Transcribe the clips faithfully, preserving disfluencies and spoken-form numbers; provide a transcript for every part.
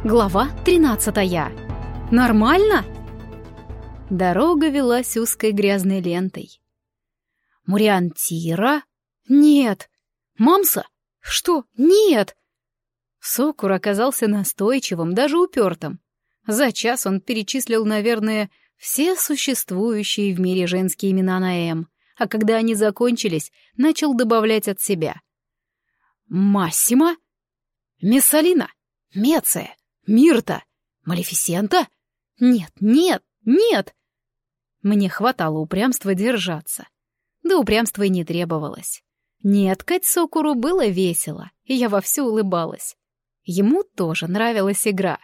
Глава тринадцатая. Нормально? Дорога велась узкой грязной лентой. Муриантира? Нет. Мамса? Что? Нет. Сокур оказался настойчивым, даже упертым. За час он перечислил, наверное, все существующие в мире женские имена на «М», а когда они закончились, начал добавлять от себя. Массима? Мессалина? Меция? Мирта? Малефисента? Нет, нет, нет! Мне хватало упрямства держаться. Да упрямства и не требовалось. Неткать Сокуру было весело, и я вовсю улыбалась. Ему тоже нравилась игра.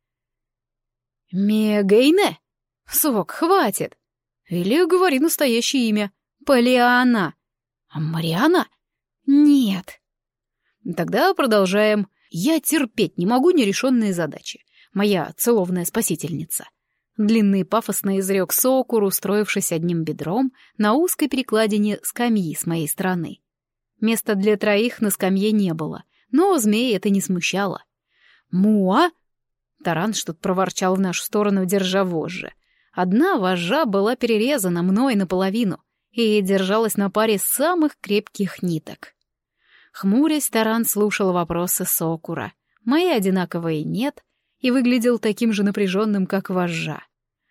Мегейне? Сок, хватит! Или говори настоящее имя. Полиана. А Мариана? Нет. Тогда продолжаем. Я терпеть не могу нерешенные задачи. Моя целовная спасительница. Длинный пафосно изрек Сокур, устроившись одним бедром на узкой перекладине скамьи с моей стороны. Места для троих на скамье не было, но змеи это не смущало. «Муа?» Таран что-то проворчал в нашу сторону, держа вожжи. Одна вожжа была перерезана мной наполовину и держалась на паре самых крепких ниток. Хмурясь, Таран слушал вопросы Сокура. Мои одинаковые «нет», и выглядел таким же напряженным, как вожжа.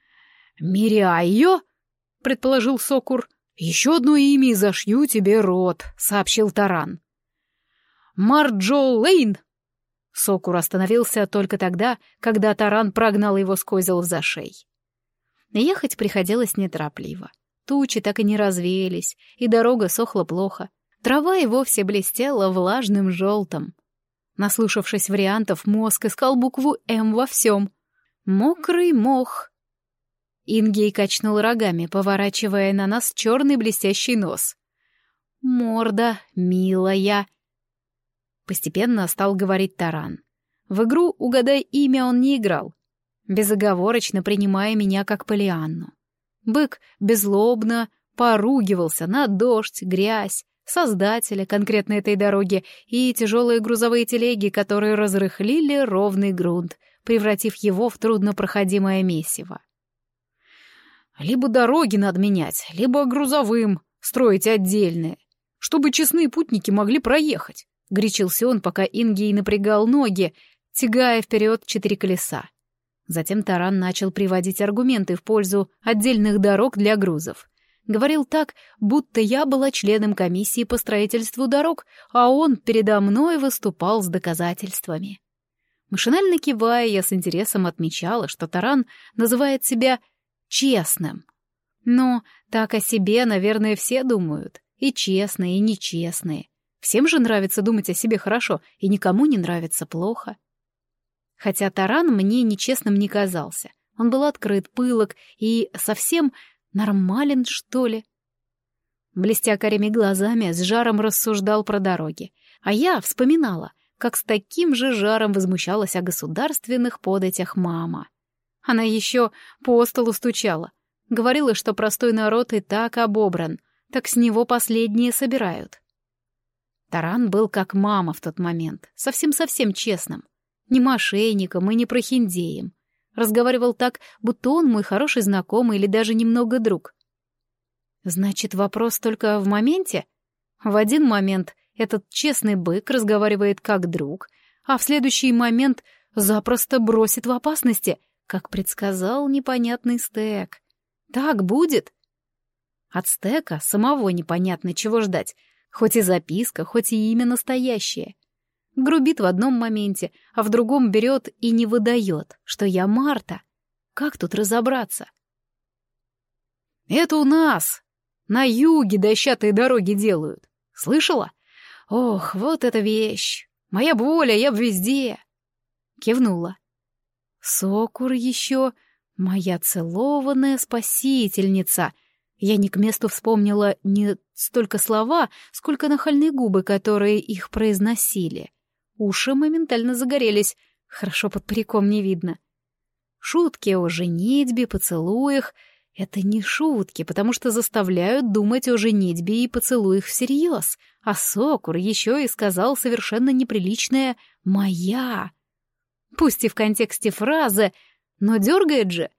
«Мириайо?» — предположил Сокур. «Еще одно имя и зашью тебе рот», — сообщил Таран. «Марджолейн!» Сокур остановился только тогда, когда Таран прогнал его с козел в зашей. Ехать приходилось неторопливо. Тучи так и не развеялись, и дорога сохла плохо. Трава и вовсе блестела влажным желтым. Наслушавшись вариантов, мозг искал букву «М» во всем. Мокрый мох. Ингей качнул рогами, поворачивая на нас черный блестящий нос. Морда, милая. Постепенно стал говорить Таран. В игру «Угадай имя» он не играл, безоговорочно принимая меня как Полианну. Бык беззлобно поругивался на дождь, грязь, создателя конкретно этой дороги и тяжелые грузовые телеги, которые разрыхлили ровный грунт, превратив его в труднопроходимое месиво. Либо дороги надо менять, либо грузовым строить отдельные, чтобы честные путники могли проехать, — горячился он, пока Ингей напрягал ноги, тягая вперед четыре колеса. Затем Таран начал приводить аргументы в пользу отдельных дорог для грузов. Говорил так, будто я была членом комиссии по строительству дорог, а он передо мной выступал с доказательствами. Машинально кивая, я с интересом отмечала, что Таран называет себя честным. Но так о себе, наверное, все думают. И честные, и нечестные. Всем же нравится думать о себе хорошо, и никому не нравится плохо. Хотя Таран мне нечестным не казался. Он был открыт, пылок и совсем нормален, что ли. Блестя карими глазами, с жаром рассуждал про дороги. А я вспоминала, как с таким же жаром возмущалась о государственных податях мама. Она еще по столу стучала. Говорила, что простой народ и так обобран, так с него последние собирают. Таран был как мама в тот момент, совсем-совсем честным. Не мошенником и не прохиндеем. Разговаривал так, будто он мой хороший знакомый или даже немного друг. Значит, вопрос только в моменте? В один момент этот честный бык разговаривает как друг, а в следующий момент запросто бросит в опасности, как предсказал непонятный Стек. Так будет? От Стека самого непонятно, чего ждать, хоть и записка, хоть и имя настоящее. Грубит в одном моменте, а в другом берет и не выдает, что я Марта. Как тут разобраться? Это у нас на юге дощатые дороги делают. Слышала? Ох, вот эта вещь. Моя б воля, я б везде. Кивнула. Сокур еще моя целованная спасительница. Я не к месту вспомнила не столько слова, сколько нахальные губы, которые их произносили. Уши моментально загорелись, хорошо под париком не видно. Шутки о женитьбе, поцелуях — это не шутки, потому что заставляют думать о женитьбе и поцелуях всерьез, а Сокур еще и сказал совершенно неприличное «моя». Пусть и в контексте фразы, но дергает же.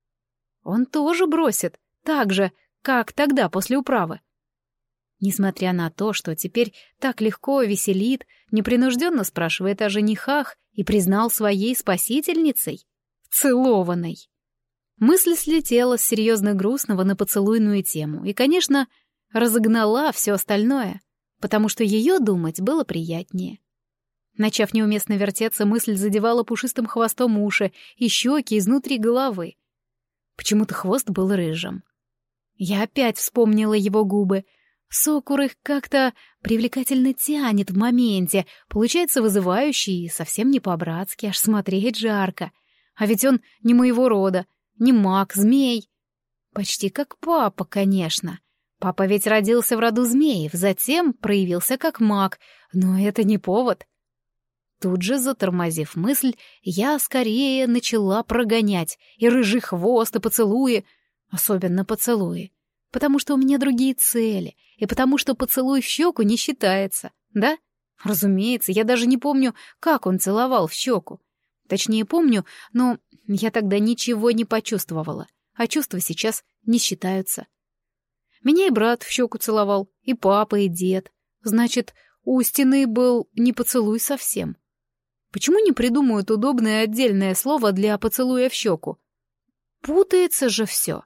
Он тоже бросит, так же, как тогда после управы. Несмотря на то, что теперь так легко веселит, непринужденно спрашивает о женихах и признал своей спасительницей, целованной. Мысль слетела с серьезно грустного на поцелуйную тему и, конечно, разогнала все остальное, потому что ее думать было приятнее. Начав неуместно вертеться, мысль задевала пушистым хвостом уши и щеки изнутри головы. Почему-то хвост был рыжим. Я опять вспомнила его губы. Сокур их как-то привлекательно тянет в моменте, получается вызывающий и совсем не по-братски, аж смотреть жарко. А ведь он не моего рода, не маг, змей. Почти как папа, конечно. Папа ведь родился в роду змеев, затем проявился как маг, но это не повод. Тут же, затормозив мысль, я скорее начала прогонять и рыжий хвост, и поцелуи, особенно поцелуи, потому что у меня другие цели, и потому что поцелуй в щеку не считается, да? Разумеется, я даже не помню, как он целовал в щеку. Точнее, помню, но я тогда ничего не почувствовала, а чувства сейчас не считаются. Меня и брат в щеку целовал, и папа, и дед. Значит, у стены был не поцелуй совсем. Почему не придумают удобное отдельное слово для поцелуя в щеку? Путается же все.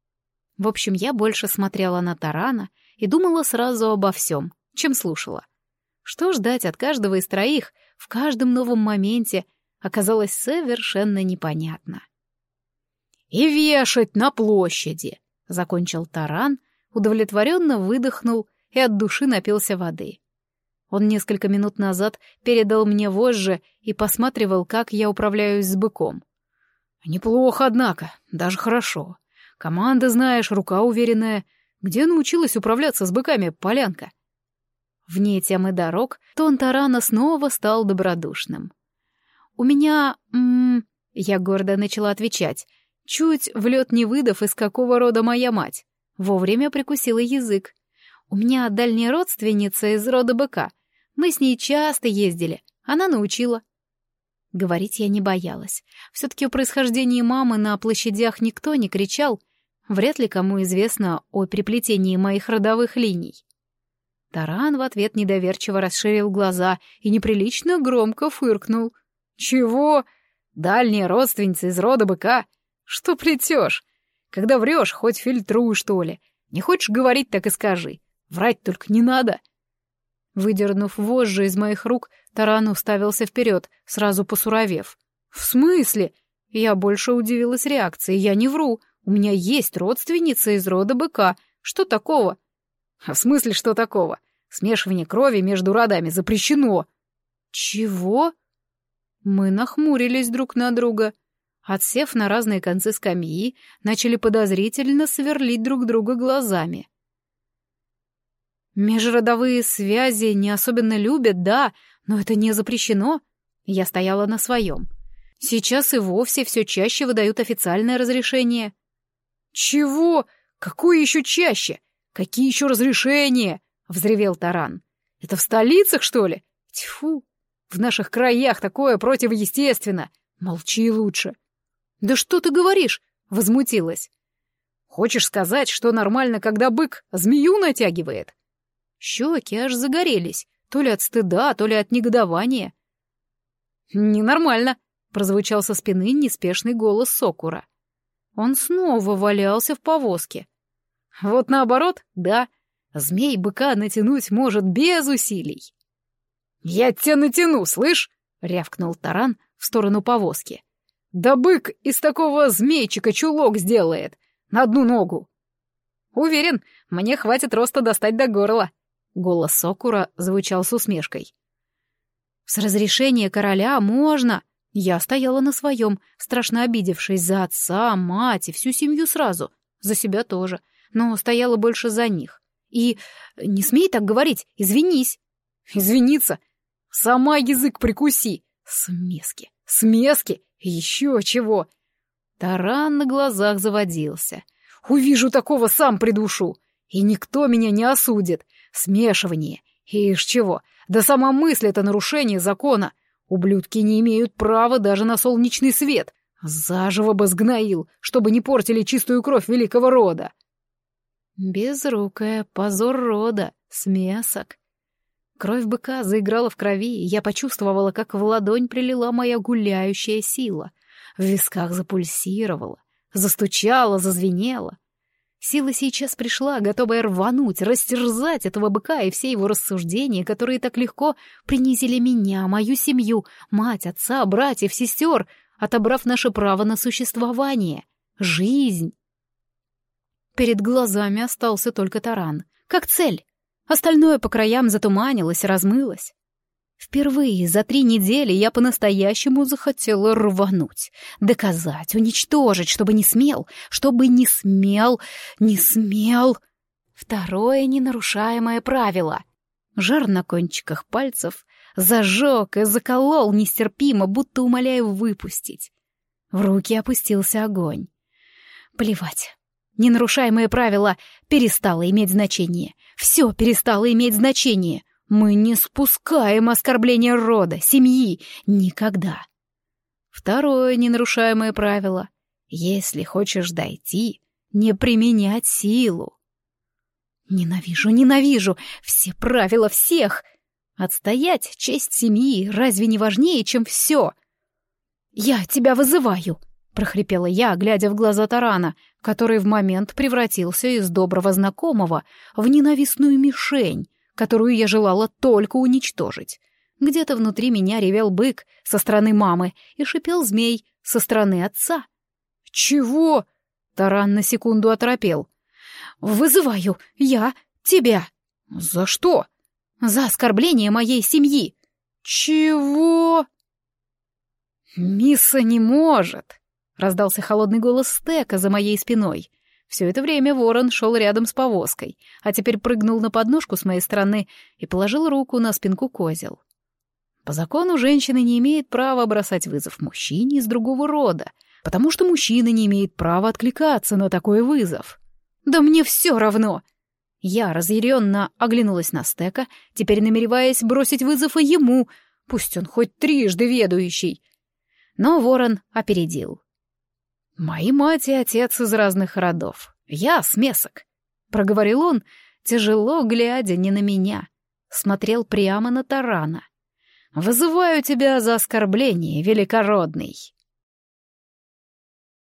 В общем, я больше смотрела на Тарана и думала сразу обо всем, чем слушала. Что ждать от каждого из троих в каждом новом моменте оказалось совершенно непонятно. «И вешать на площади!» — закончил Таран, удовлетворенно выдохнул и от души напился воды. Он несколько минут назад передал мне вожжи и посматривал, как я управляюсь с быком. «Неплохо, однако, даже хорошо. Команда, знаешь, рука уверенная. Где научилась управляться с быками, полянка?» Вне темы дорог тон Тарана снова стал добродушным. «У меня... М-м, я гордо начала отвечать, чуть в лед не выдав, из какого рода моя мать. Вовремя прикусила язык. У меня дальняя родственница из рода быка. Мы с ней часто ездили. Она научила». Говорить я не боялась. Все-таки о происхождении мамы на площадях никто не кричал. Вряд ли кому известно о переплетении моих родовых линий. Таран в ответ недоверчиво расширил глаза и неприлично громко фыркнул. «Чего? Дальняя родственница из рода быка? Что плетешь? Когда врешь, хоть фильтруй, что ли. Не хочешь говорить, так и скажи. Врать только не надо». Выдернув вожжи из моих рук, Таран уставился вперед, сразу посуровев. «В смысле?» Я больше удивилась реакции. «Я не вру. У меня есть родственница из рода быка. Что такого?» «В смысле, что такого? Смешивание крови между родами запрещено». «Чего?» Мы нахмурились друг на друга. Отсев на разные концы скамьи, начали подозрительно сверлить друг друга глазами. Межродовые связи не особенно любят, да, но это не запрещено. Я стояла на своем. Сейчас и вовсе все чаще выдают официальное разрешение. «Чего? Какое еще чаще? Какие еще разрешения?» — взревел Таран. «Это в столицах, что ли? Тьфу! В наших краях такое противоестественно. Молчи лучше». «Да что ты говоришь?» — возмутилась. «Хочешь сказать, что нормально, когда бык змею натягивает?» Щеки аж загорелись, то ли от стыда, то ли от негодования. «Ненормально», — прозвучал со спины неспешный голос Сокура. Он снова валялся в повозке. «Вот наоборот, да, змей быка натянуть может без усилий». «Я тебя натяну, слышь?» — рявкнул Таран в сторону повозки. «Да бык из такого змейчика чулок сделает, на одну ногу». «Уверен, мне хватит роста достать до горла». Голос Сокура звучал с усмешкой. «С разрешения короля можно». Я стояла на своем, страшно обидевшись за отца, мать и всю семью сразу, за себя тоже, но стояла больше за них. И не смей так говорить, извинись. Извиниться? Сама язык прикуси. Смески, смески, еще чего. Таран на глазах заводился. Увижу такого, сам придушу. И никто меня не осудит. Смешивание. Ишь чего, да сама мысль — это нарушение закона. Ублюдки не имеют права даже на солнечный свет. Заживо бы сгноил, чтобы не портили чистую кровь великого рода. Безрукая, позор рода, смесок. Кровь быка заиграла в крови, и я почувствовала, как в ладонь прилила моя гуляющая сила. В висках запульсировала, застучала, зазвенела. Сила сейчас пришла, готовая рвануть, растерзать этого быка и все его рассуждения, которые так легко принизили меня, мою семью, мать, отца, братьев, сестер, отобрав наше право на существование, жизнь. Перед глазами остался только таран, как цель. Остальное по краям затуманилось, размылось. Впервые за три недели я по-настоящему захотела рвануть, доказать, уничтожить, чтобы не смел, чтобы не смел, не смел. Второе ненарушаемое правило. Жар на кончиках пальцев зажег и заколол нестерпимо, будто умоляя выпустить. В руки опустился огонь. Плевать. Ненарушаемое правило перестало иметь значение. Все перестало иметь значение. Мы не спускаем оскорбления рода, семьи. Никогда. Второе ненарушаемое правило. Если хочешь дойти, не применять силу. Ненавижу, ненавижу. Все правила всех. Отстоять честь семьи разве не важнее, чем все? «Я тебя вызываю!» — прохрипела я, глядя в глаза тарана, который в момент превратился из доброго знакомого в ненавистную мишень, которую я желала только уничтожить. Где-то внутри меня ревел бык со стороны мамы и шипел змей со стороны отца. «Чего?» — таран на секунду оторопел. «Вызываю я тебя». «За что?» «За оскорбление моей семьи». «Чего?» «Мисса не может», — раздался холодный голос Стека за моей спиной. Все это время ворон шел рядом с повозкой, а теперь прыгнул на подножку с моей стороны и положил руку на спинку козел. По закону женщина не имеет права бросать вызов мужчине из другого рода, потому что мужчина не имеет права откликаться на такой вызов. «Да мне все равно!» Я разъяренно оглянулась на Стека, теперь намереваясь бросить вызов и ему, пусть он хоть трижды ведущий. Но ворон опередил. «Мои мать и отец из разных родов. Я смесок», — проговорил он, тяжело глядя не на меня. Смотрел прямо на тарана. «Вызываю тебя за оскорбление, великородный».